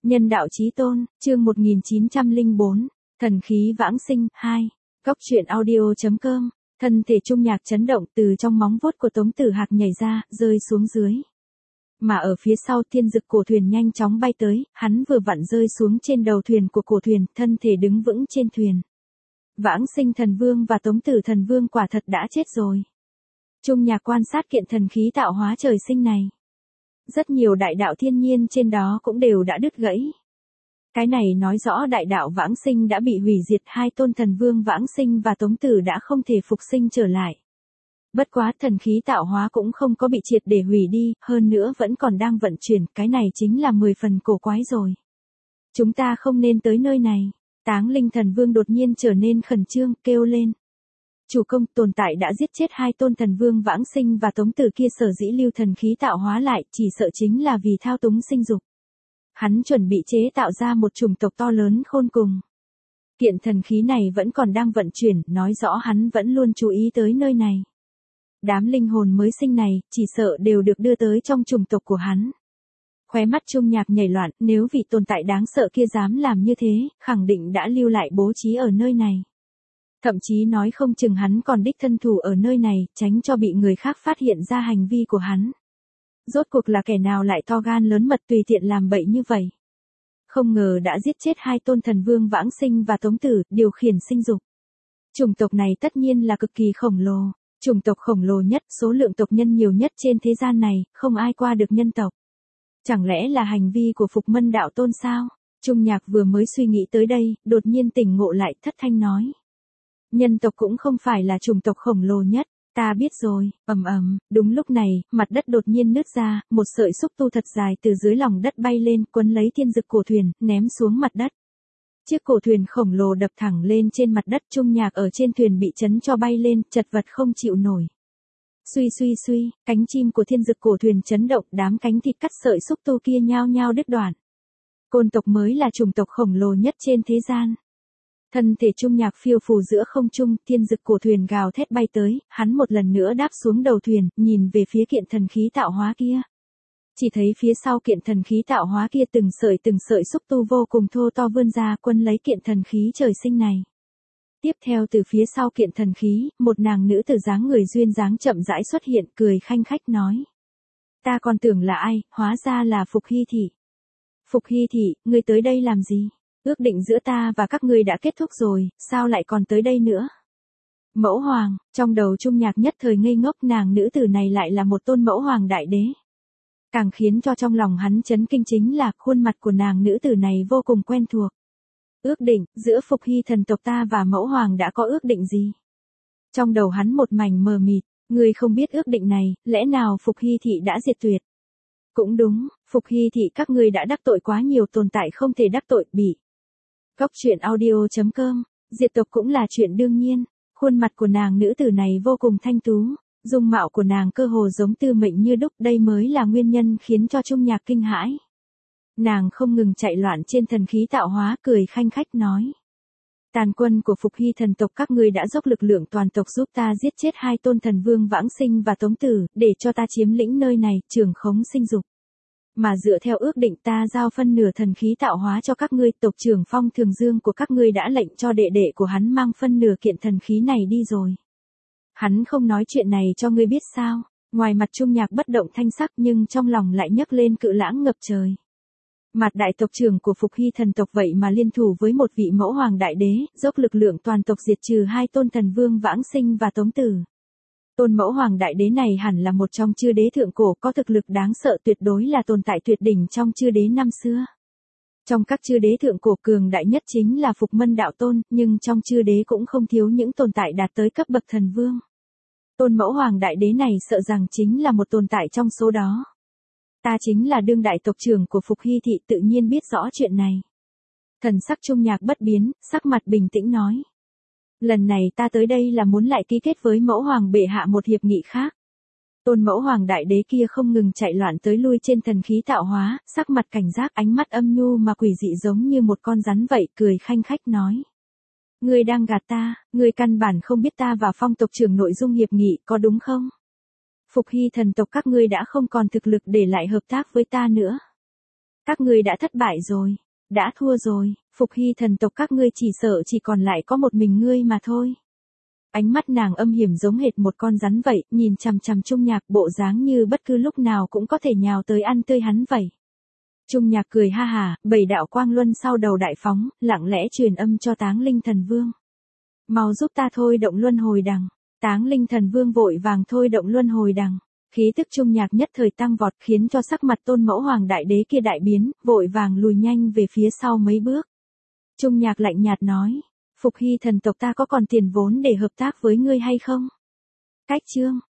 Nhân đạo chí tôn, chương 1904, thần khí vãng sinh, 2. Góc truyện audio.com, thân thể Trung Nhạc chấn động từ trong móng vuốt của Tống Tử Hạc nhảy ra, rơi xuống dưới. Mà ở phía sau thiên dực cổ thuyền nhanh chóng bay tới, hắn vừa vặn rơi xuống trên đầu thuyền của cổ thuyền, thân thể đứng vững trên thuyền. Vãng sinh thần vương và Tống Tử thần vương quả thật đã chết rồi. Trung Nhạc quan sát kiện thần khí tạo hóa trời sinh này. Rất nhiều đại đạo thiên nhiên trên đó cũng đều đã đứt gãy. Cái này nói rõ đại đạo vãng sinh đã bị hủy diệt, hai tôn thần vương vãng sinh và Tống Tử đã không thể phục sinh trở lại. Bất quá thần khí tạo hóa cũng không có bị triệt để hủy đi, hơn nữa vẫn còn đang vận chuyển, cái này chính là 10 phần cổ quái rồi. Chúng ta không nên tới nơi này. Táng Linh thần vương đột nhiên trở nên khẩn trương, kêu lên. Chủ công, tồn tại đã giết chết hai tôn thần vương vãng sinh và Tống Tử kia, sở dĩ lưu thần khí tạo hóa lại, chỉ sợ chính là vì thao túng sinh dục. Hắn chuẩn bị chế tạo ra một chủng tộc to lớn khôn cùng. Kiện thần khí này vẫn còn đang vận chuyển, nói rõ hắn vẫn luôn chú ý tới nơi này. Đám linh hồn mới sinh này, chỉ sợ đều được đưa tới trong chủng tộc của hắn. Khóe mắt Trung Nhạc nhảy loạn, nếu vị tồn tại đáng sợ kia dám làm như thế, khẳng định đã lưu lại bố trí ở nơi này. Thậm chí nói không chừng hắn còn đích thân thủ ở nơi này, tránh cho bị người khác phát hiện ra hành vi của hắn. Rốt cuộc là kẻ nào lại to gan lớn mật tùy tiện làm bậy như vậy. Không ngờ đã giết chết hai tôn thần vương vãng sinh và Tống Tử, điều khiển sinh dục. Chủng tộc này tất nhiên là cực kỳ khổng lồ. Chủng tộc khổng lồ nhất, số lượng tộc nhân nhiều nhất trên thế gian này, không ai qua được nhân tộc. Chẳng lẽ là hành vi của Phục Mân đạo tôn sao? Trung Nhạc vừa mới suy nghĩ tới đây, đột nhiên tỉnh ngộ lại, thất thanh nói. Nhân tộc cũng không phải là chủng tộc khổng lồ nhất, ta biết rồi, đúng lúc này, mặt đất đột nhiên nứt ra, một sợi xúc tu thật dài từ dưới lòng đất bay lên, quấn lấy thiên dực cổ thuyền, ném xuống mặt đất. Chiếc cổ thuyền khổng lồ đập thẳng lên trên mặt đất, Trung Nhạc ở trên thuyền bị chấn cho bay lên, chật vật không chịu nổi. Suy, cánh chim của thiên dực cổ thuyền chấn động, đám cánh thịt cắt sợi xúc tu kia nhao nhao đứt đoạn. Côn tộc mới là chủng tộc khổng lồ nhất trên thế gian. Thân thể Trung Nhạc phiêu phù giữa không trung, thiên dực cổ thuyền gào thét bay tới, hắn một lần nữa đáp xuống đầu thuyền, nhìn về phía kiện thần khí tạo hóa kia. Chỉ thấy phía sau kiện thần khí tạo hóa kia từng sợi xúc tu vô cùng thô to vươn ra, quấn lấy kiện thần khí trời sinh này. Tiếp theo từ phía sau kiện thần khí, một nàng nữ tử dáng người duyên dáng chậm rãi xuất hiện, cười khanh khách nói. Ta còn tưởng là ai, hóa ra là Phục Hy Thị. Phục Hy Thị, ngươi tới đây làm gì? Ước định giữa ta và các ngươi đã kết thúc rồi, sao lại còn tới đây nữa? Mẫu hoàng, trong đầu Trung Nhạc nhất thời ngây ngốc, nàng nữ tử này lại là một tôn mẫu hoàng đại đế. Càng khiến cho trong lòng hắn chấn kinh chính là khuôn mặt của nàng nữ tử này vô cùng quen thuộc. Ước định, giữa Phục Hy thần tộc ta và mẫu hoàng đã có ước định gì? Trong đầu hắn một mảnh mờ mịt, người không biết ước định này, lẽ nào Phục Hy Thị đã diệt tuyệt? Cũng đúng, Phục Hy Thị các ngươi đã đắc tội quá nhiều tồn tại không thể đắc tội, bị. Góc truyện audio.com, diệt tộc cũng là chuyện đương nhiên, khuôn mặt của nàng nữ tử này vô cùng thanh tú, dung mạo của nàng cơ hồ giống Tư Mệnh như đúc, đây mới là nguyên nhân khiến cho Trung Nhạc kinh hãi. Nàng không ngừng chạy loạn trên thần khí tạo hóa, cười khanh khách nói. Tàn quân của Phục Hy thần tộc các ngươi đã dốc lực lượng toàn tộc giúp ta giết chết hai tôn thần vương vãng sinh và Tống Tử, để cho ta chiếm lĩnh nơi này, trưởng khống sinh dục. Mà dựa theo ước định ta giao phân nửa thần khí tạo hóa cho các ngươi, tộc trưởng Phong Thường Dương của các ngươi đã lệnh cho đệ đệ của hắn mang phân nửa kiện thần khí này đi rồi. Hắn không nói chuyện này cho ngươi biết sao? Ngoài mặt Trung Nhạc bất động thanh sắc nhưng trong lòng lại nhấc lên cự lãng ngập trời. Mặt đại tộc trưởng của Phục Hy thần tộc vậy mà liên thủ với một vị mẫu hoàng đại đế, dốc lực lượng toàn tộc diệt trừ hai tôn thần vương vãng sinh và Tống Tử. Tôn mẫu hoàng đại đế này hẳn là một trong chư đế thượng cổ, có thực lực đáng sợ, tuyệt đối là tồn tại tuyệt đỉnh trong chư đế năm xưa. Trong các chư đế thượng cổ cường đại nhất chính là Phục Mân đạo tôn, nhưng trong chư đế cũng không thiếu những tồn tại đạt tới cấp bậc thần vương. Tôn mẫu hoàng đại đế này sợ rằng chính là một tồn tại trong số đó. Ta chính là đương đại tộc trưởng của Phục Hy Thị, tự nhiên biết rõ chuyện này. Thần sắc Trung Nhạc bất biến, sắc mặt bình tĩnh nói. Lần này ta tới đây là muốn lại ký kết với mẫu hoàng bệ hạ một hiệp nghị khác. Tôn mẫu hoàng đại đế kia không ngừng chạy loạn tới lui trên thần khí tạo hóa, sắc mặt cảnh giác, ánh mắt âm nhu mà quỷ dị giống như một con rắn vậy, cười khanh khách nói. Ngươi đang gạt ta, ngươi căn bản không biết ta và Phong tộc trưởng nội dung hiệp nghị, có đúng không? Phục Hy thần tộc các ngươi đã không còn thực lực để lại hợp tác với ta nữa. Các ngươi đã thất bại rồi. Đã thua rồi, Phục Hy thần tộc các ngươi chỉ sợ chỉ còn lại có một mình ngươi mà thôi. Ánh mắt nàng âm hiểm giống hệt một con rắn vậy, nhìn chằm chằm Trung Nhạc bộ dáng như bất cứ lúc nào cũng có thể nhào tới ăn tươi hắn vậy. Trung Nhạc cười ha hà, 7 đạo quang luân sau đầu đại phóng, lặng lẽ truyền âm cho Táng Linh Thần Vương. Mau giúp ta thôi động luân hồi đằng. Táng Linh Thần Vương vội vàng thôi động luân hồi đằng. Khí tức Trung Nhạc nhất thời tăng vọt khiến cho sắc mặt Tôn Mẫu Hoàng Đại Đế kia đại biến, vội vàng lùi nhanh về phía sau mấy bước. Trung Nhạc lạnh nhạt nói, Phục Hy thần tộc ta có còn tiền vốn để hợp tác với ngươi hay không? Cách chương